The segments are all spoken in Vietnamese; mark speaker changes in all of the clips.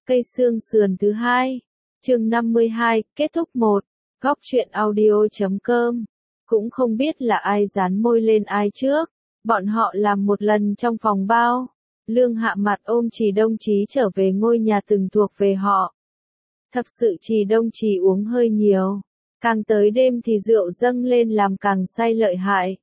Speaker 1: Cây xương sườn thứ hai, chương 52, kết thúc 1, góc truyện audio.com. Cũng không biết là ai dán môi lên ai trước, bọn họ làm một lần trong phòng bao. Lương Hạ Mặt ôm Trì Đông Chí trở về ngôi nhà từng thuộc về họ. Thật sự Trì Đông Chí uống hơi nhiều, càng tới đêm thì rượu dâng lên làm càng say lợi hại.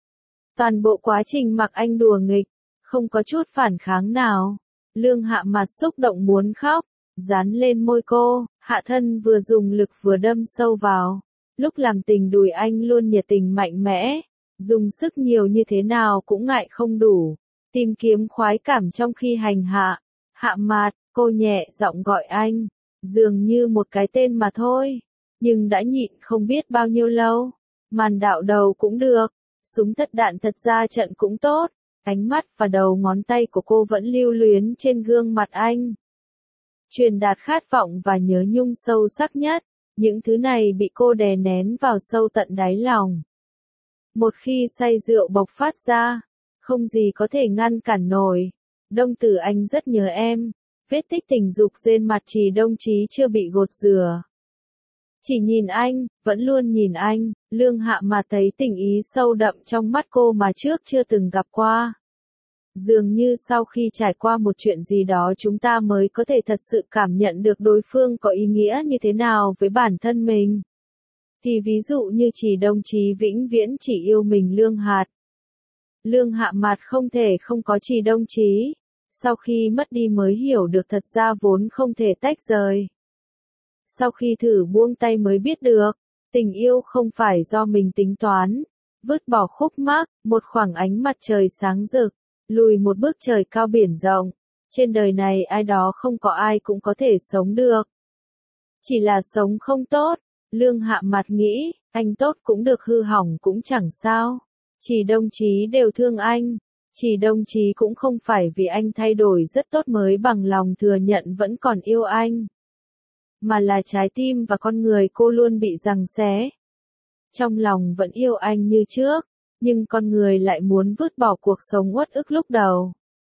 Speaker 1: Toàn bộ quá trình mặc anh đùa nghịch, không có chút phản kháng nào. Lương Hạ Mặt xúc động muốn khóc, dán lên môi cô, hạ thân vừa dùng lực vừa đâm sâu vào. Lúc làm tình đùi anh luôn nhiệt tình mạnh mẽ, dùng sức nhiều như thế nào cũng ngại không đủ, tìm kiếm khoái cảm trong khi hành hạ. Hạ Mặt, cô nhẹ giọng gọi anh, dường như một cái tên mà thôi, nhưng đã nhịn không biết bao nhiêu lâu. Màn đạo đầu cũng được, súng thất đạn thật ra trận cũng tốt. Ánh mắt và đầu ngón tay của cô vẫn lưu luyến trên gương mặt anh, truyền đạt khát vọng và nhớ nhung sâu sắc nhất. Những thứ này bị cô đè nén vào sâu tận đáy lòng. Một khi say rượu bộc phát ra, không gì có thể ngăn cản nổi. Đông Tử, anh rất nhớ em. Vết tích tình dục trên mặt Trì Đông Chí chưa bị gột rửa. Chỉ nhìn anh, vẫn luôn nhìn anh. Lương Hạ Mặt thấy tình ý sâu đậm trong mắt cô mà trước chưa từng gặp qua. Dường như sau khi trải qua một chuyện gì đó chúng ta mới có thể thật sự cảm nhận được đối phương có ý nghĩa như thế nào với bản thân mình. Thì ví dụ như Trì Đông Chí vĩnh viễn chỉ yêu mình Lương Hạt. Lương Hạ Mặt không thể không có Trì Đông Chí. Sau khi mất đi mới hiểu được thật ra vốn không thể tách rời. Sau khi thử buông tay mới biết được, tình yêu không phải do mình tính toán. Vứt bỏ khúc mắc, một khoảng ánh mặt trời sáng rực, lùi một bước trời cao biển rộng. Trên đời này ai đó không có ai cũng có thể sống được. Chỉ là sống không tốt. Lương Hạ Mặt nghĩ, anh tốt cũng được hư hỏng cũng chẳng sao. Trì Đông Chí đều thương anh. Trì Đông Chí cũng không phải vì anh thay đổi rất tốt mới bằng lòng thừa nhận vẫn còn yêu anh. Mà là trái tim và con người cô luôn bị giằng xé. Trong lòng vẫn yêu anh như trước, nhưng con người lại muốn vứt bỏ cuộc sống uất ức lúc đầu.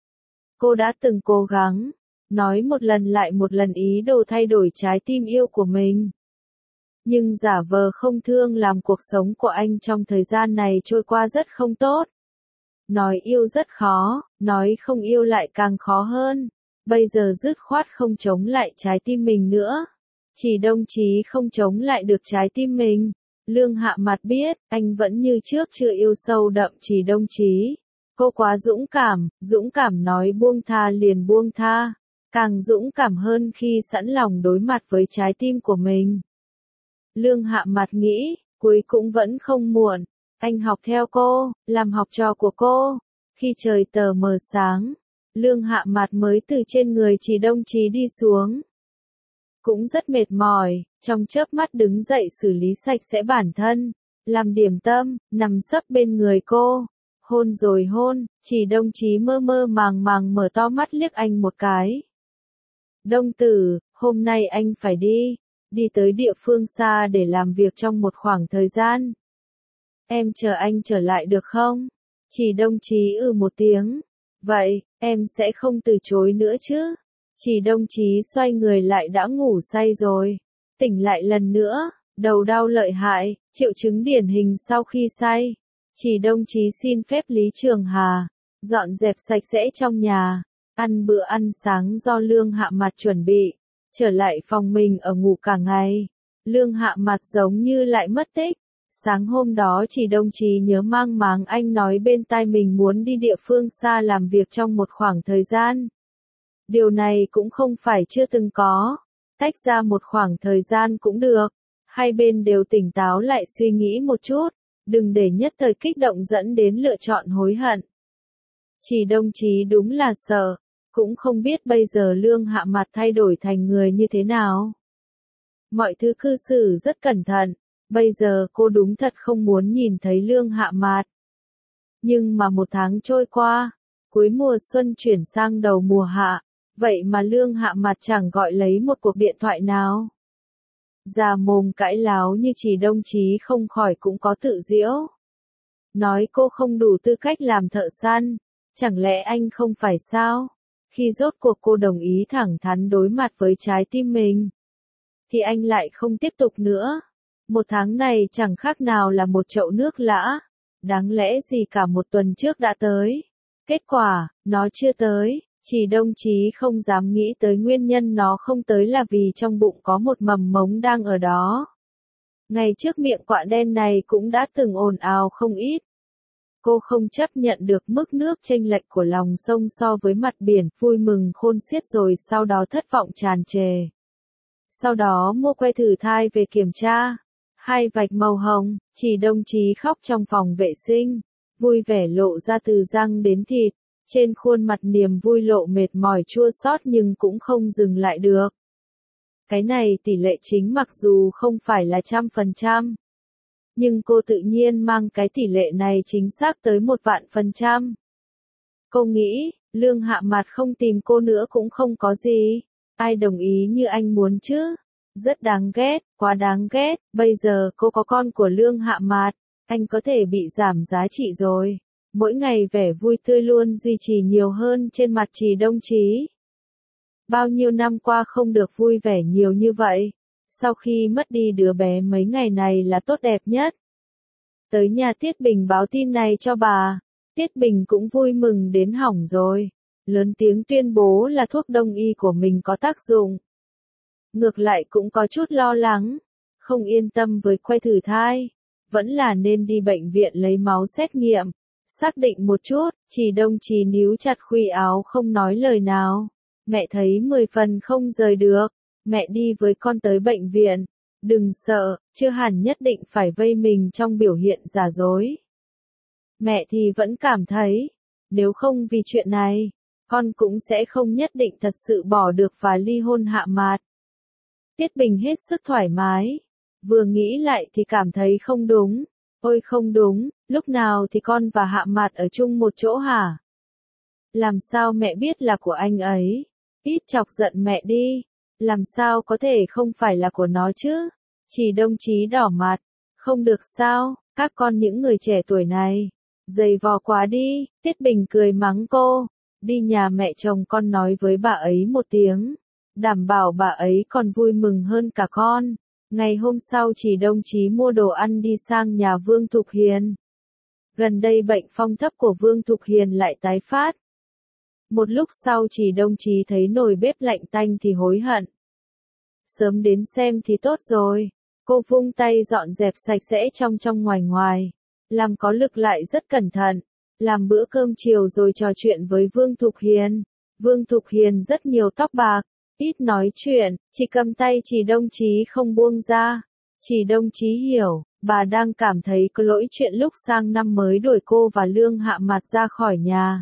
Speaker 1: Cô đã từng cố gắng, nói một lần lại một lần ý đồ thay đổi trái tim yêu của mình. Nhưng giả vờ không thương làm cuộc sống của anh trong thời gian này trôi qua rất không tốt. Nói yêu rất khó, nói không yêu lại càng khó hơn. Bây giờ dứt khoát không chống lại trái tim mình nữa. Trì Đông Chí không chống lại được trái tim mình. Lương Hạ Mặt biết, anh vẫn như trước chưa yêu sâu đậm Trì Đông Chí. Cô quá dũng cảm nói buông tha liền buông tha. Càng dũng cảm hơn khi sẵn lòng đối mặt với trái tim của mình. Lương Hạ Mặt nghĩ, cuối cũng vẫn không muộn. Anh học theo cô, làm học trò của cô. Khi trời tờ mờ sáng, Lương Hạ Mặt mới từ trên người Trì Đông Chí đi xuống. Cũng rất mệt mỏi, trong chớp mắt đứng dậy xử lý sạch sẽ bản thân, làm điểm tâm, nằm sấp bên người cô, hôn rồi hôn. Trì Đông Chí mơ mơ màng màng mở to mắt liếc anh một cái. Đông Tử, hôm nay anh phải đi tới địa phương xa để làm việc trong một khoảng thời gian. Em chờ anh trở lại được không? Trì Đông Chí một tiếng. Vậy, em sẽ không từ chối nữa chứ? Trì Đông Chí xoay người lại đã ngủ say rồi. Tỉnh lại lần nữa, đầu đau lợi hại, triệu chứng điển hình sau khi say. Trì Đông Chí xin phép Lý Trường Hà, dọn dẹp sạch sẽ trong nhà, ăn bữa ăn sáng do Lương Hạ Mặt chuẩn bị, trở lại phòng mình ở ngủ cả ngày. Lương Hạ Mặt giống như lại mất tích. Sáng hôm đó Trì Đông Chí nhớ mang máng anh nói bên tai mình muốn đi địa phương xa làm việc trong một khoảng thời gian. Điều này cũng không phải chưa từng có. Tách ra một khoảng thời gian cũng được. Hai bên đều tỉnh táo lại suy nghĩ một chút. Đừng để nhất thời kích động dẫn đến lựa chọn hối hận. Trì Đông Chí đúng là sợ. Cũng không biết bây giờ Lương Hạ Mặt thay đổi thành người như thế nào. Mọi thứ cư xử rất cẩn thận. Bây giờ cô đúng thật không muốn nhìn thấy Lương Hạ Mặt. Nhưng mà một tháng trôi qua, cuối mùa xuân chuyển sang đầu mùa hạ, vậy mà Lương Hạ Mặt chẳng gọi lấy một cuộc điện thoại nào. Già mồm cãi láo như Trì Đông Chí không khỏi cũng có tự giễu. Nói cô không đủ tư cách làm thợ săn, chẳng lẽ anh không phải sao? Khi rốt cuộc cô đồng ý thẳng thắn đối mặt với trái tim mình, thì anh lại không tiếp tục nữa. 1 tháng này chẳng khác nào là một chậu nước lã, đáng lẽ gì cả 1 tuần trước đã tới. Kết quả, nó chưa tới, chỉ đồng chí không dám nghĩ tới nguyên nhân nó không tới là vì trong bụng có một mầm mống đang ở đó. Ngày trước miệng quạ đen này cũng đã từng ồn ào không ít. Cô không chấp nhận được mức nước chênh lệch của lòng sông so với mặt biển, vui mừng khôn xiết rồi sau đó thất vọng tràn trề. Sau đó mua que thử thai về kiểm tra. 2 vạch màu hồng, chỉ đồng chí khóc trong phòng vệ sinh, vui vẻ lộ ra từ răng đến thịt, trên khuôn mặt niềm vui lộ mệt mỏi chua xót nhưng cũng không dừng lại được. Cái này tỷ lệ chính mặc dù không phải là 100%, nhưng cô tự nhiên mang cái tỷ lệ này chính xác tới 1.000.000%. Cô nghĩ, Lương Hạ Mạt không tìm cô nữa cũng không có gì. Ai đồng ý như anh muốn chứ? Rất đáng ghét, quá đáng ghét, bây giờ cô có con của Lương Hạ Mạt, anh có thể bị giảm giá trị rồi. Mỗi ngày vẻ vui tươi luôn duy trì nhiều hơn trên mặt Trì Đông Chí. Bao nhiêu năm qua không được vui vẻ nhiều như vậy. Sau khi mất đi đứa bé mấy ngày này là tốt đẹp nhất. Tới nhà Tiết Bình báo tin này cho bà. Tiết Bình cũng vui mừng đến hỏng rồi. Lớn tiếng tuyên bố là thuốc đông y của mình có tác dụng. Ngược lại cũng có chút lo lắng. Không yên tâm với que thử thai. Vẫn là nên đi bệnh viện lấy máu xét nghiệm. Xác định một chút, Trì Đông Chí níu chặt khuy áo không nói lời nào. Mẹ thấy 10 phần không rời được. Mẹ đi với con tới bệnh viện. Đừng sợ, chưa hẳn nhất định phải vây mình trong biểu hiện giả dối. Mẹ thì vẫn cảm thấy, nếu không vì chuyện này, con cũng sẽ không nhất định thật sự bỏ được và ly hôn Hạ Mạt. Tiết Bình hết sức thoải mái. Vừa nghĩ lại thì cảm thấy không đúng. Ôi không đúng, lúc nào thì con và Hạ Mạt ở chung một chỗ hả? Làm sao mẹ biết là của anh ấy? Ít chọc giận mẹ đi. Làm sao có thể không phải là của nó chứ? Trì Đông Chí đỏ mặt. Không được sao, các con những người trẻ tuổi này. Dày vò quá đi, Tiết Bình cười mắng cô. Đi nhà mẹ chồng con nói với bà ấy một tiếng. Đảm bảo bà ấy còn vui mừng hơn cả con. Ngày hôm sau Trì Đông Chí mua đồ ăn đi sang nhà Vương Thục Hiền. Gần đây bệnh phong thấp của Vương Thục Hiền lại tái phát. Một lúc sau Trì Đông Chí thấy nồi bếp lạnh tanh thì hối hận. Sớm đến xem thì tốt rồi. Cô vung tay dọn dẹp sạch sẽ trong ngoài ngoài. Làm có lực lại rất cẩn thận. Làm bữa cơm chiều rồi trò chuyện với Vương Thục Hiền. Vương Thục Hiền rất nhiều tóc bạc. Ít nói chuyện, chỉ cầm tay Trì Đông Chí không buông ra. Trì Đông Chí hiểu, bà đang cảm thấy có lỗi chuyện lúc sang năm mới đuổi cô và Lương Hạ Mạt ra khỏi nhà.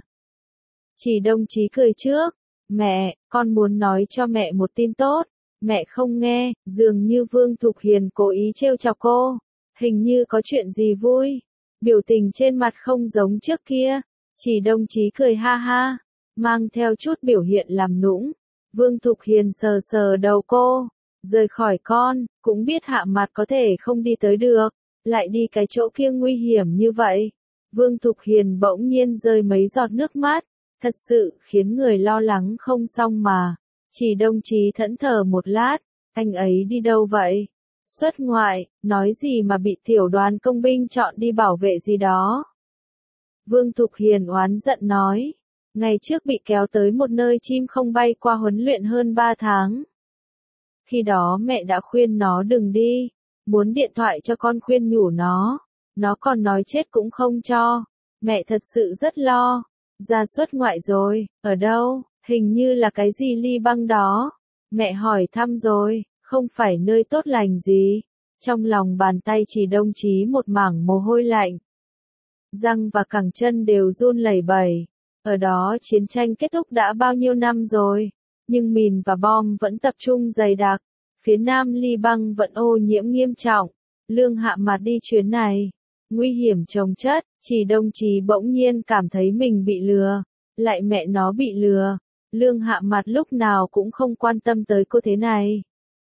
Speaker 1: Trì Đông Chí cười trước. Mẹ, con muốn nói cho mẹ một tin tốt. Mẹ không nghe, dường như Vương Thục Hiền cố ý trêu chọc cô. Hình như có chuyện gì vui. Biểu tình trên mặt không giống trước kia. Trì Đông Chí cười ha ha, mang theo chút biểu hiện làm nũng. Vương Thục Hiền sờ sờ đầu cô. Rời khỏi con, cũng biết Hạ Mạt có thể không đi tới được. Lại đi cái chỗ kia nguy hiểm như vậy. Vương Thục Hiền bỗng nhiên rơi mấy giọt nước mắt. Thật sự khiến người lo lắng không xong mà. Trì Đông Chí thẫn thờ một lát. Anh ấy đi đâu vậy? Xuất ngoại, nói gì mà bị tiểu đoàn công binh chọn đi bảo vệ gì đó. Vương Thục Hiền oán giận nói. Ngày trước bị kéo tới một nơi chim không bay qua huấn luyện hơn 3 tháng. Khi đó mẹ đã khuyên nó đừng đi. Muốn điện thoại cho con khuyên nhủ nó. Nó còn nói chết cũng không cho. Mẹ thật sự rất lo. Ra xuất ngoại rồi, ở đâu? Hình như là cái gì ly băng đó. Mẹ hỏi thăm rồi, không phải nơi tốt lành gì. Trong lòng bàn tay Trì Đông Chí một mảng mồ hôi lạnh. Răng và cẳng chân đều run lẩy bẩy. Ở đó chiến tranh kết thúc đã bao nhiêu năm rồi. Nhưng mìn và bom vẫn tập trung dày đặc. Phía nam ly băng vẫn ô nhiễm nghiêm trọng. Lương Hạ Mạt đi chuyến này. Nguy hiểm chồng chất. Trì Đông Chí bỗng nhiên cảm thấy mình bị lừa. Lại mẹ nó bị lừa. Lương Hạ Mạt lúc nào cũng không quan tâm tới cô thế này.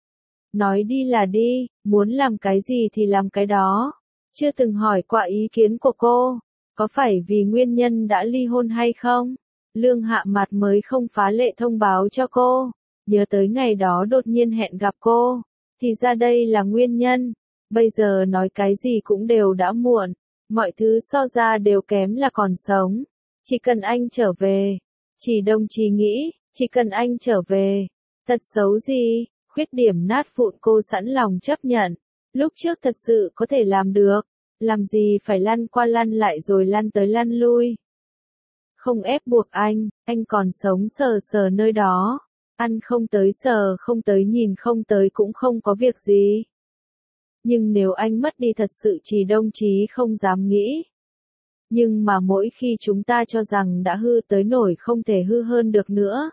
Speaker 1: Nói đi là đi, muốn làm cái gì thì làm cái đó. Chưa từng hỏi qua ý kiến của cô. Có phải vì nguyên nhân đã ly hôn hay không? Lương Hạ Mạt mới không phá lệ thông báo cho cô, nhớ tới ngày đó đột nhiên hẹn gặp cô, thì ra đây là nguyên nhân, bây giờ nói cái gì cũng đều đã muộn, mọi thứ so ra đều kém là còn sống, chỉ cần anh trở về, chỉ đồng chí nghĩ, chỉ cần anh trở về, thật xấu gì, khuyết điểm nát vụn cô sẵn lòng chấp nhận, lúc trước thật sự có thể làm được, làm gì phải lăn qua lăn lại rồi lăn tới lăn lui. Không ép buộc anh còn sống sờ sờ nơi đó, ăn không tới sờ không tới nhìn không tới cũng không có việc gì. Nhưng nếu anh mất đi thật sự chỉ đồng chí không dám nghĩ. Nhưng mà mỗi khi chúng ta cho rằng đã hư tới nổi không thể hư hơn được nữa.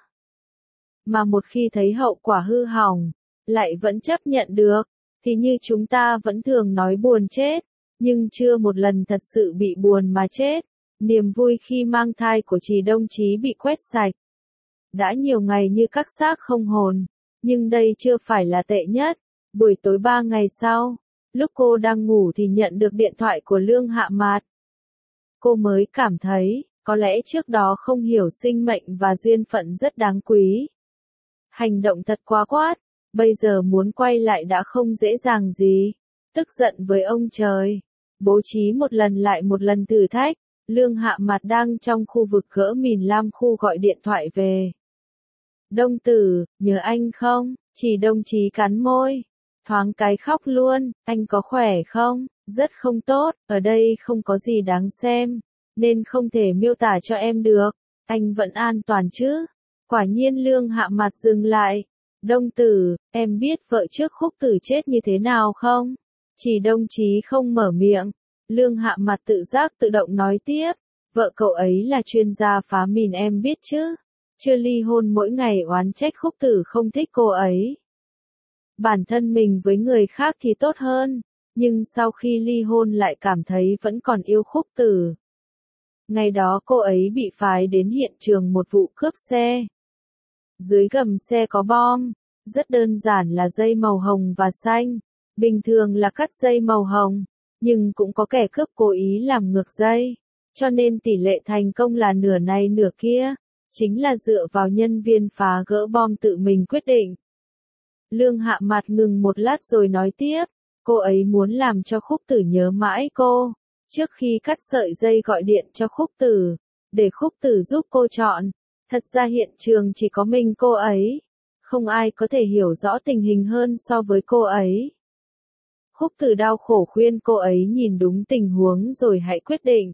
Speaker 1: Mà một khi thấy hậu quả hư hỏng, lại vẫn chấp nhận được, thì như chúng ta vẫn thường nói buồn chết, nhưng chưa một lần thật sự bị buồn mà chết. Niềm vui khi mang thai của chị đồng chí bị quét sạch. Đã nhiều ngày như các xác không hồn, nhưng đây chưa phải là tệ nhất. Buổi tối 3 ngày sau, lúc cô đang ngủ thì nhận được điện thoại của Lương Hạ Mạt. Cô mới cảm thấy, có lẽ trước đó không hiểu sinh mệnh và duyên phận rất đáng quý. Hành động thật quá quát, bây giờ muốn quay lại đã không dễ dàng gì. Tức giận với ông trời, bố trí một lần lại một lần thử thách. Lương Hạ Mạt đang trong khu vực gỡ mìn lam khu gọi điện thoại về. Đông Tử, nhớ anh không? Chỉ đồng chí cắn môi. Thoáng cái khóc luôn, anh có khỏe không? Rất không tốt, ở đây không có gì đáng xem, nên không thể miêu tả cho em được. Anh vẫn an toàn chứ? Quả nhiên Lương Hạ Mạt dừng lại. Đông Tử, em biết vợ trước Khúc Tử chết như thế nào không? Chỉ đồng chí không mở miệng. Lương Hạ Mạt tự giác tự động nói tiếp, vợ cậu ấy là chuyên gia phá mìn em biết chứ, chưa ly hôn mỗi ngày oán trách Khúc Tử không thích cô ấy. Bản thân mình với người khác thì tốt hơn, nhưng sau khi ly hôn lại cảm thấy vẫn còn yêu Khúc Tử. Ngày đó cô ấy bị phái đến hiện trường một vụ cướp xe. Dưới gầm xe có bom, rất đơn giản là dây màu hồng và xanh, bình thường là cắt dây màu hồng. Nhưng cũng có kẻ cướp cố ý làm ngược dây, cho nên tỷ lệ thành công là nửa này nửa kia, chính là dựa vào nhân viên phá gỡ bom tự mình quyết định. Lương Hạ Mạt ngừng một lát rồi nói tiếp, cô ấy muốn làm cho Khúc Tử nhớ mãi cô, trước khi cắt sợi dây gọi điện cho Khúc Tử, để Khúc Tử giúp cô chọn, thật ra hiện trường chỉ có mình cô ấy, không ai có thể hiểu rõ tình hình hơn so với cô ấy. Khúc Tử đau khổ khuyên cô ấy nhìn đúng tình huống rồi hãy quyết định.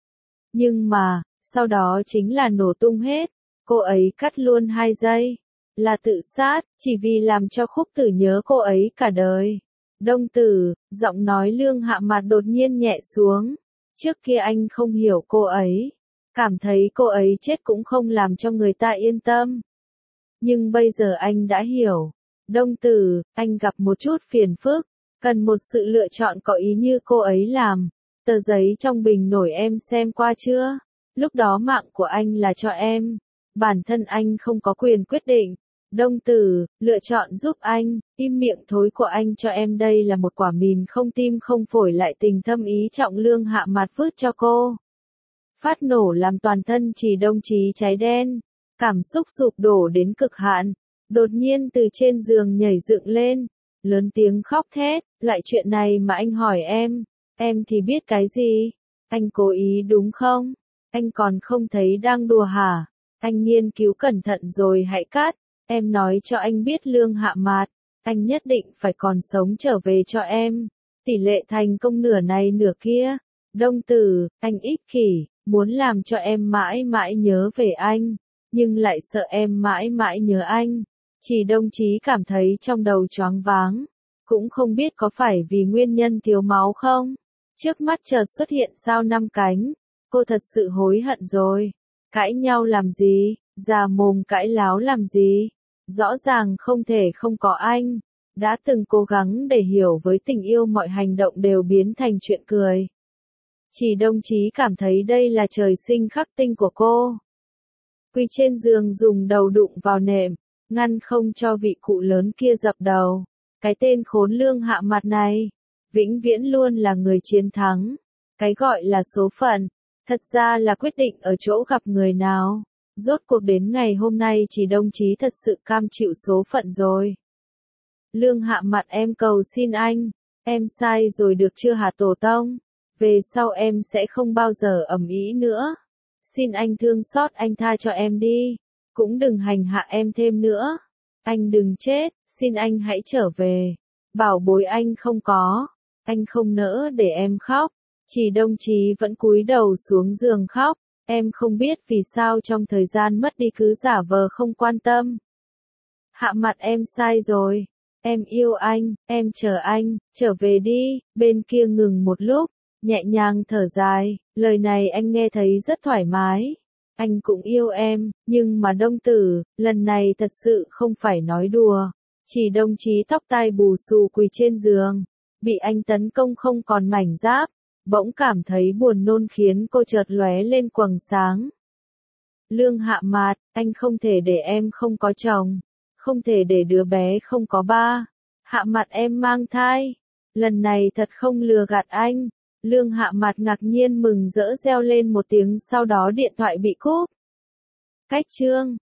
Speaker 1: Nhưng mà, sau đó chính là nổ tung hết, cô ấy cắt luôn 2 giây. Là tự sát, chỉ vì làm cho Khúc Tử nhớ cô ấy cả đời. Đông Tử, giọng nói Lương Hạ Mạt đột nhiên nhẹ xuống. Trước kia anh không hiểu cô ấy, cảm thấy cô ấy chết cũng không làm cho người ta yên tâm. Nhưng bây giờ anh đã hiểu. Đông Tử, anh gặp một chút phiền phức. Cần một sự lựa chọn có ý như cô ấy làm. Tờ giấy trong bình nổi em xem qua chưa? Lúc đó mạng của anh là cho em. Bản thân anh không có quyền quyết định. Đông Tử, lựa chọn giúp anh, im miệng thối của anh cho em đây là một quả mìn không tim không phổi lại tình thâm ý trọng. Lương Hạ Mạt vứt cho cô. Phát nổ làm toàn thân Chỉ đồng chí cháy đen. Cảm xúc sụp đổ đến cực hạn. Đột nhiên từ trên giường nhảy dựng lên. Lớn tiếng khóc thét, lại chuyện này mà anh hỏi em thì biết cái gì? Anh cố ý đúng không? Anh còn không thấy đang đùa hả? Anh nghiên cứu cẩn thận rồi hãy cắt, em nói cho anh biết Lương Hạ Mạt, anh nhất định phải còn sống trở về cho em. Tỷ lệ thành công nửa này nửa kia. Đông Tử, anh ích kỷ, muốn làm cho em mãi mãi nhớ về anh, nhưng lại sợ em mãi mãi nhớ anh. Chỉ đồng chí cảm thấy trong đầu choáng váng, cũng không biết có phải vì nguyên nhân thiếu máu không. Trước mắt chợt xuất hiện sao 5 cánh, cô thật sự hối hận rồi. Cãi nhau làm gì, già mồm cãi láo làm gì, rõ ràng không thể không có anh. Đã từng cố gắng để hiểu với tình yêu mọi hành động đều biến thành chuyện cười. Chỉ đồng chí cảm thấy đây là trời sinh khắc tinh của cô. Quỳ trên giường dùng đầu đụng vào nệm, ngăn không cho vị cụ lớn kia dập đầu. Cái tên khốn Lương Hạ Mạt này, vĩnh viễn luôn là người chiến thắng. Cái gọi là số phận, thật ra là quyết định ở chỗ gặp người nào. Rốt cuộc đến ngày hôm nay chỉ đồng chí thật sự cam chịu số phận rồi. Lương Hạ mặt em cầu xin anh, em sai rồi được chưa hả tổ tông? Về sau em sẽ không bao giờ ầm ĩ nữa. Xin anh thương xót anh tha cho em đi, cũng đừng hành hạ em thêm nữa. Anh đừng chết, xin anh hãy trở về. Bảo bối anh không có, anh không nỡ để em khóc. Chỉ đồng chí vẫn cúi đầu xuống giường khóc. Em không biết vì sao trong thời gian mất đi cứ giả vờ không quan tâm. Hạ mặt em sai rồi. Em yêu anh, em chờ anh, trở về đi. Bên kia ngừng một lúc, nhẹ nhàng thở dài, lời này anh nghe thấy rất thoải mái. Anh cũng yêu em, nhưng mà Đông Tử, lần này thật sự không phải nói đùa. Chỉ đồng chí tóc tai bù xù quỳ trên giường, bị anh tấn công không còn mảnh giáp, bỗng cảm thấy buồn nôn khiến cô chợt lóe lên quầng sáng. Lương Hạ Mạt, anh không thể để em không có chồng, không thể để đứa bé không có ba. Hạ Mạt em mang thai, lần này thật không lừa gạt anh. Lương Hạ Mạt ngạc nhiên mừng rỡ reo lên một tiếng, sau đó điện thoại bị cúp. Cách chương